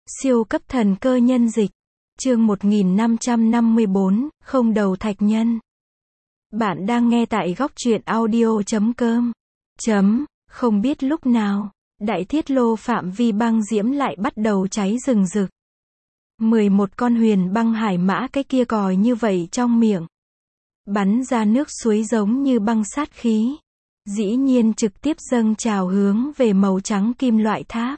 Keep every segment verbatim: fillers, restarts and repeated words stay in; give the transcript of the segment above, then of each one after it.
Siêu cấp thần cơ nhân dịch. Chương một nghìn năm trăm năm mươi bốn, không đầu thạch nhân. Bạn đang nghe tại góc truyện audio chấm com. Chấm, không biết lúc nào, đại thiết lô phạm vi băng diễm lại bắt đầu cháy rừng rực. mười một con huyền băng hải mã cái kia còi như vậy trong miệng. Bắn ra nước suối giống như băng sát khí. Dĩ nhiên trực tiếp dâng trào hướng về màu trắng kim loại tháp.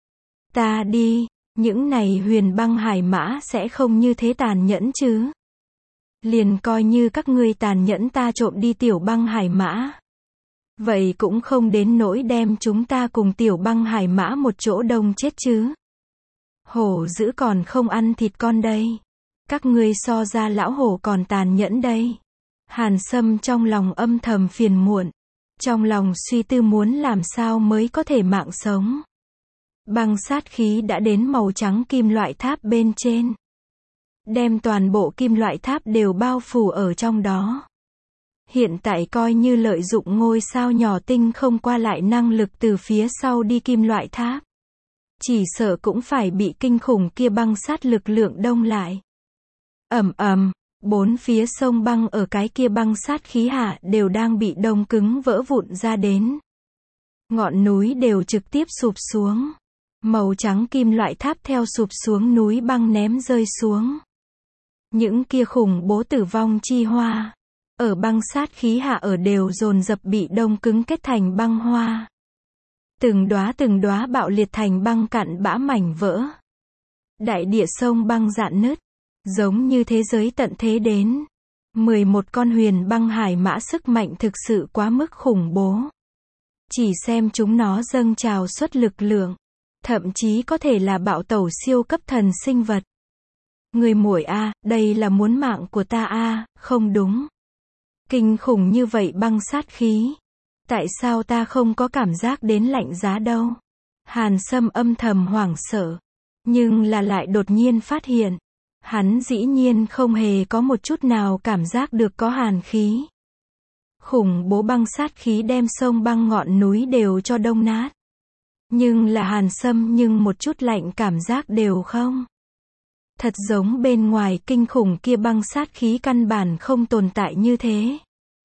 Ta đi, những này huyền băng hải mã sẽ không như thế tàn nhẫn chứ. Liền coi như các ngươi tàn nhẫn ta trộm đi tiểu băng hải mã. Vậy cũng không đến nỗi đem chúng ta cùng tiểu băng hải mã một chỗ đông chết chứ. Hổ dữ còn không ăn thịt con đây. Các ngươi so ra lão hổ còn tàn nhẫn đây. Hàn Sâm trong lòng âm thầm phiền muộn. Trong lòng suy tư muốn làm sao mới có thể mạng sống. Băng sát khí đã đến màu trắng kim loại tháp bên trên. Đem toàn bộ kim loại tháp đều bao phủ ở trong đó. Hiện tại coi như lợi dụng ngôi sao nhỏ tinh không qua lại năng lực từ phía sau đi kim loại tháp. Chỉ sợ cũng phải bị kinh khủng kia băng sát lực lượng đông lại. Ầm ầm, bốn phía sông băng ở cái kia băng sát khí hạ đều đang bị đông cứng vỡ vụn ra đến. Ngọn núi đều trực tiếp sụp xuống. Màu trắng kim loại tháp theo sụp xuống núi băng ném rơi xuống. Những kia khủng bố tử vong chi hoa, ở băng sát khí hạ ở đều dồn dập bị đông cứng kết thành băng hoa. Từng đóa từng đóa bạo liệt thành băng cặn bã mảnh vỡ. Đại địa sông băng rạn nứt, giống như thế giới tận thế đến. mười một con huyền băng hải mã sức mạnh thực sự quá mức khủng bố. Chỉ xem chúng nó dâng trào xuất lực lượng. Thậm chí có thể là bạo tẩu siêu cấp thần sinh vật. Người muội a, đây là muốn mạng của ta a, không đúng. Kinh khủng như vậy băng sát khí. Tại sao ta không có cảm giác đến lạnh giá đâu? Hàn Sâm âm thầm hoảng sợ. Nhưng là lại đột nhiên phát hiện. Hắn dĩ nhiên không hề có một chút nào cảm giác được có hàn khí. Khủng bố băng sát khí đem sông băng ngọn núi đều cho đông nát. Nhưng là Hàn Sâm nhưng một chút lạnh cảm giác đều không. Thật giống bên ngoài kinh khủng kia băng sát khí căn bản không tồn tại như thế.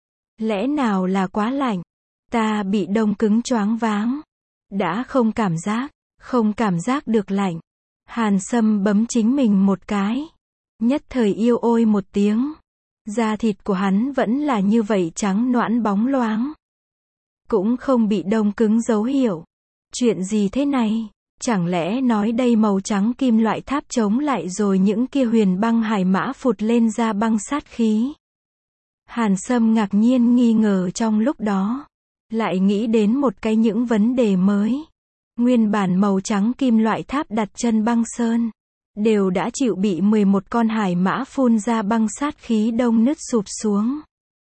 Lẽ nào là quá lạnh? Ta bị đông cứng choáng váng. Đã không cảm giác, không cảm giác được lạnh. Hàn Sâm bấm chính mình một cái. Nhất thời yêu ôi một tiếng. Da thịt của hắn vẫn là như vậy trắng nõn bóng loáng. Cũng không bị đông cứng dấu hiệu. Chuyện gì thế này? Chẳng lẽ nói đây màu trắng kim loại tháp chống lại rồi những kia huyền băng hải mã phụt lên ra băng sát khí? Hàn Sâm ngạc nhiên nghi ngờ trong lúc đó. Lại nghĩ đến một cái những vấn đề mới. Nguyên bản màu trắng kim loại tháp đặt chân băng sơn. Đều đã chịu bị mười một con hải mã phun ra băng sát khí đông nứt sụp xuống.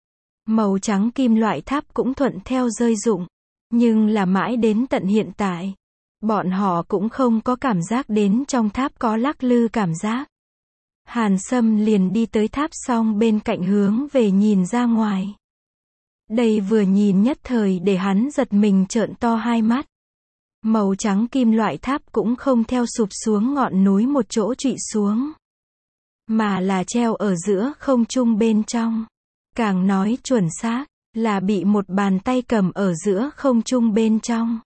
Màu trắng kim loại tháp cũng thuận theo rơi rụng. Nhưng là mãi đến tận hiện tại, bọn họ cũng không có cảm giác đến trong tháp có lắc lư cảm giác. Hàn Sâm liền đi tới tháp xong bên cạnh hướng về nhìn ra ngoài. Đây vừa nhìn nhất thời để hắn giật mình trợn to hai mắt. Màu trắng kim loại tháp cũng không theo sụp xuống ngọn núi một chỗ trụy xuống. Mà là treo ở giữa không trung bên trong. Càng nói chuẩn xác. Là bị một bàn tay cầm ở giữa không trung bên trong.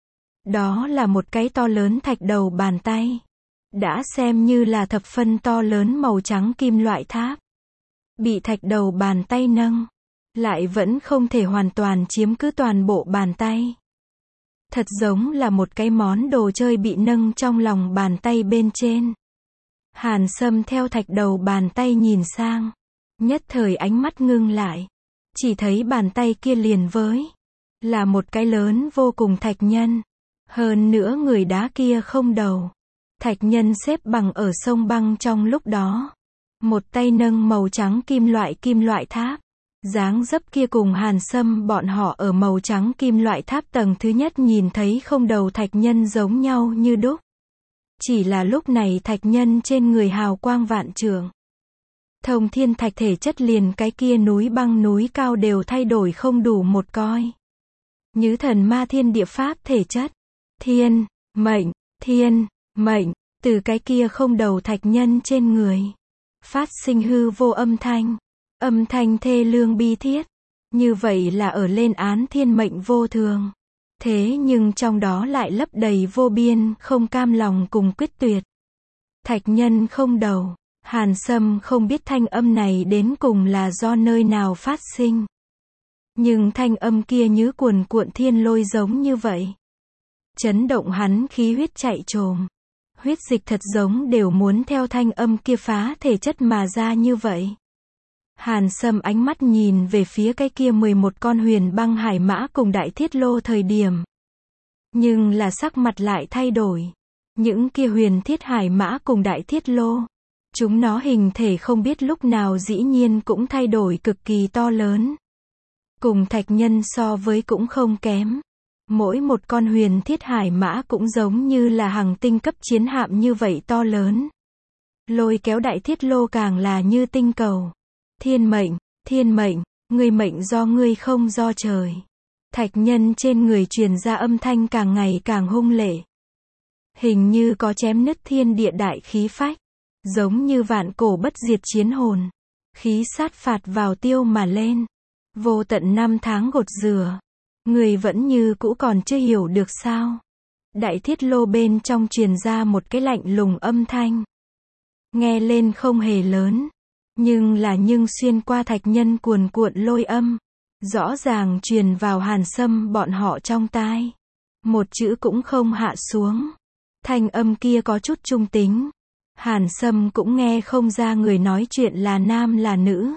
Đó là một cái to lớn thạch đầu bàn tay. Đã xem như là thập phân to lớn màu trắng kim loại tháp. Bị thạch đầu bàn tay nâng. Lại vẫn không thể hoàn toàn chiếm cứ toàn bộ bàn tay. Thật giống là một cái món đồ chơi bị nâng trong lòng bàn tay bên trên. Hàn Sâm theo thạch đầu bàn tay nhìn sang. Nhất thời ánh mắt ngưng lại. Chỉ thấy bàn tay kia liền với. Là một cái lớn vô cùng thạch nhân. Hơn nữa người đá kia không đầu. Thạch nhân xếp bằng ở sông băng trong lúc đó. Một tay nâng màu trắng kim loại kim loại tháp. Dáng dấp kia cùng Hàn Sâm bọn họ ở màu trắng kim loại tháp tầng thứ nhất nhìn thấy không đầu thạch nhân giống nhau như đúc. Chỉ là lúc này thạch nhân trên người hào quang vạn trượng. Thông thiên thạch thể chất liền cái kia núi băng núi cao đều thay đổi không đủ một coi. Như thần ma thiên địa pháp thể chất. Thiên, mệnh, thiên, mệnh, Từ cái kia không đầu thạch nhân trên người, phát sinh hư vô âm thanh. Âm thanh thê lương bi thiết. Như vậy là ở lên án thiên mệnh vô thường. Thế nhưng trong đó lại lấp đầy vô biên, không cam lòng cùng quyết tuyệt. Thạch nhân không đầu. Hàn Sâm không biết thanh âm này đến cùng là do nơi nào phát sinh. Nhưng thanh âm kia như cuồn cuộn thiên lôi giống như vậy. Chấn động hắn khí huyết chạy trồm. Huyết dịch thật giống đều muốn theo thanh âm kia phá thể chất mà ra như vậy. Hàn Sâm ánh mắt nhìn về phía cái kia mười một con huyền băng hải mã cùng đại thiết lô thời điểm. Nhưng là sắc mặt lại thay đổi. Những kia huyền thiết hải mã cùng đại thiết lô. Chúng nó hình thể không biết lúc nào dĩ nhiên cũng thay đổi cực kỳ to lớn. Cùng thạch nhân so với cũng không kém. Mỗi một con huyền thiết hải mã cũng giống như là hàng tinh cấp chiến hạm như vậy to lớn. Lôi kéo đại thiết lô càng là như tinh cầu. Thiên mệnh, thiên mệnh, ngươi mệnh do ngươi không do trời. Thạch nhân trên người truyền ra âm thanh càng ngày càng hung lệ. Hình như có chém nứt thiên địa đại khí phách. Giống như vạn cổ bất diệt chiến hồn. Khí sát phạt vào tiêu mà lên. Vô tận năm tháng gột rửa. Người vẫn như cũ còn chưa hiểu được sao. Đại thiết lô bên trong truyền ra một cái lạnh lùng âm thanh. Nghe lên không hề lớn. Nhưng là nhưng xuyên qua thạch nhân cuồn cuộn lôi âm. Rõ ràng truyền vào Hàn Sâm bọn họ trong tai. Một chữ cũng không hạ xuống. Thanh âm kia có chút trung tính. Hàn Sâm cũng nghe không ra người nói chuyện là nam là nữ.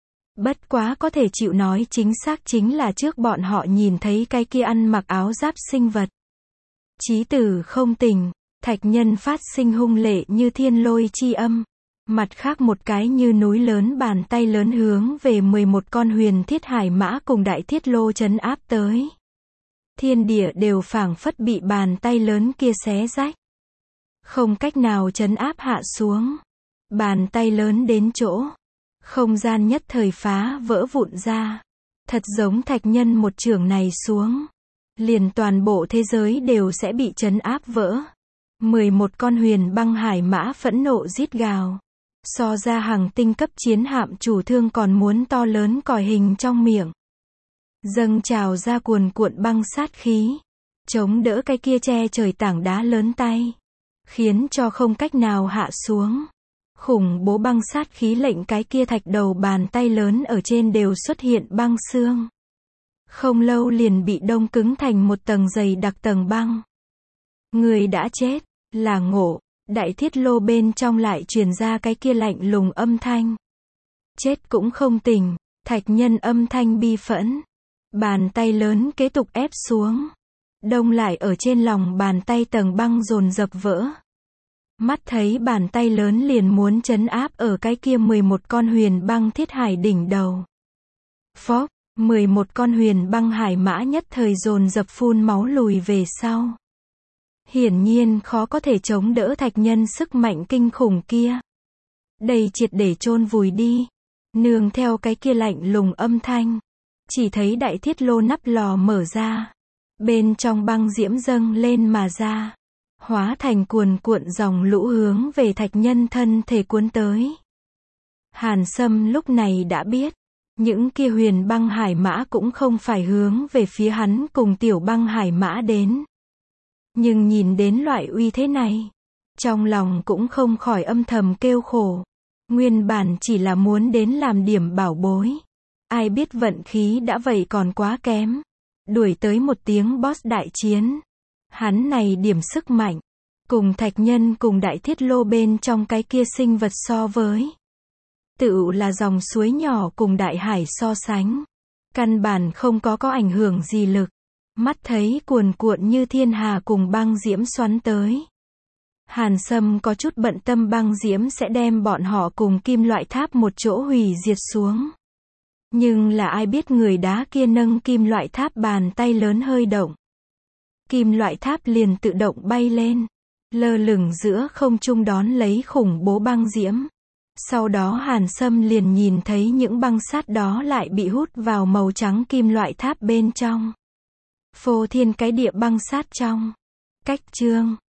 Bất quá có thể chịu nói chính xác chính là trước bọn họ nhìn thấy cái kia ăn mặc áo giáp sinh vật. Chí tử không tình, thạch nhân phát sinh hung lệ như thiên lôi chi âm. Mặt khác một cái như núi lớn bàn tay lớn hướng về mười một con huyền thiết hải mã cùng đại thiết lô trấn áp tới. Thiên địa đều phảng phất bị bàn tay lớn kia xé rách. Không cách nào trấn áp hạ xuống. Bàn tay lớn đến chỗ. Không gian nhất thời phá vỡ vụn ra. Thật giống thạch nhân một chưởng này xuống. Liền toàn bộ thế giới đều sẽ bị trấn áp vỡ. mười một con huyền băng hải mã phẫn nộ rít gào. So ra hàng tinh cấp chiến hạm chủ thương còn muốn to lớn còi hình trong miệng. Dâng trào ra cuồn cuộn băng sát khí. Chống đỡ cái kia che trời tảng đá lớn tay. Khiến cho không cách nào hạ xuống. Khủng bố băng sát khí lệnh cái kia thạch đầu bàn tay lớn ở trên đều xuất hiện băng xương. Không lâu liền bị đông cứng thành một tầng dày đặc tầng băng. Người đã chết, là Ngộ. Đại thiết lô bên trong lại truyền ra cái kia lạnh lùng âm thanh. Chết cũng không tỉnh, thạch nhân âm thanh bi phẫn. Bàn tay lớn kế tục ép xuống. Đông lại ở trên lòng bàn tay tầng băng dồn dập vỡ. Mắt thấy bàn tay lớn liền muốn trấn áp ở cái kia mười một con huyền băng thiết hải đỉnh đầu. Phốc, mười một con huyền băng hải mã nhất thời dồn dập phun máu lùi về sau. Hiển nhiên khó có thể chống đỡ thạch nhân sức mạnh kinh khủng kia. Đầy triệt để chôn vùi đi. Nương theo cái kia lạnh lùng âm thanh. Chỉ thấy đại thiết lô nắp lò mở ra. Bên trong băng diễm dâng lên mà ra. Hóa thành cuồn cuộn dòng lũ hướng về thạch nhân thân thể cuốn tới. Hàn Sâm lúc này đã biết. Những kia huyền băng hải mã cũng không phải hướng về phía hắn cùng tiểu băng hải mã đến. Nhưng nhìn đến loại uy thế này. Trong lòng cũng không khỏi âm thầm kêu khổ. Nguyên bản chỉ là muốn đến làm điểm bảo bối. Ai biết vận khí đã vậy còn quá kém. Đuổi tới một tiếng boss đại chiến. Hắn này điểm sức mạnh. Cùng thạch nhân cùng đại thiết lô bên trong cái kia sinh vật so với. Tự là dòng suối nhỏ cùng đại hải so sánh. Căn bản không có có ảnh hưởng gì lực. Mắt thấy cuồn cuộn như thiên hà cùng băng diễm xoắn tới. Hàn Sâm có chút bận tâm băng diễm sẽ đem bọn họ cùng kim loại tháp một chỗ hủy diệt xuống. Nhưng là ai biết người đá kia nâng kim loại tháp bàn tay lớn hơi động. Kim loại tháp liền tự động bay lên. Lơ lửng giữa không trung đón lấy khủng bố băng diễm. Sau đó Hàn Sâm liền nhìn thấy những băng sát đó lại bị hút vào màu trắng kim loại tháp bên trong. Phô thiên cái địa băng sát trong. Cách chương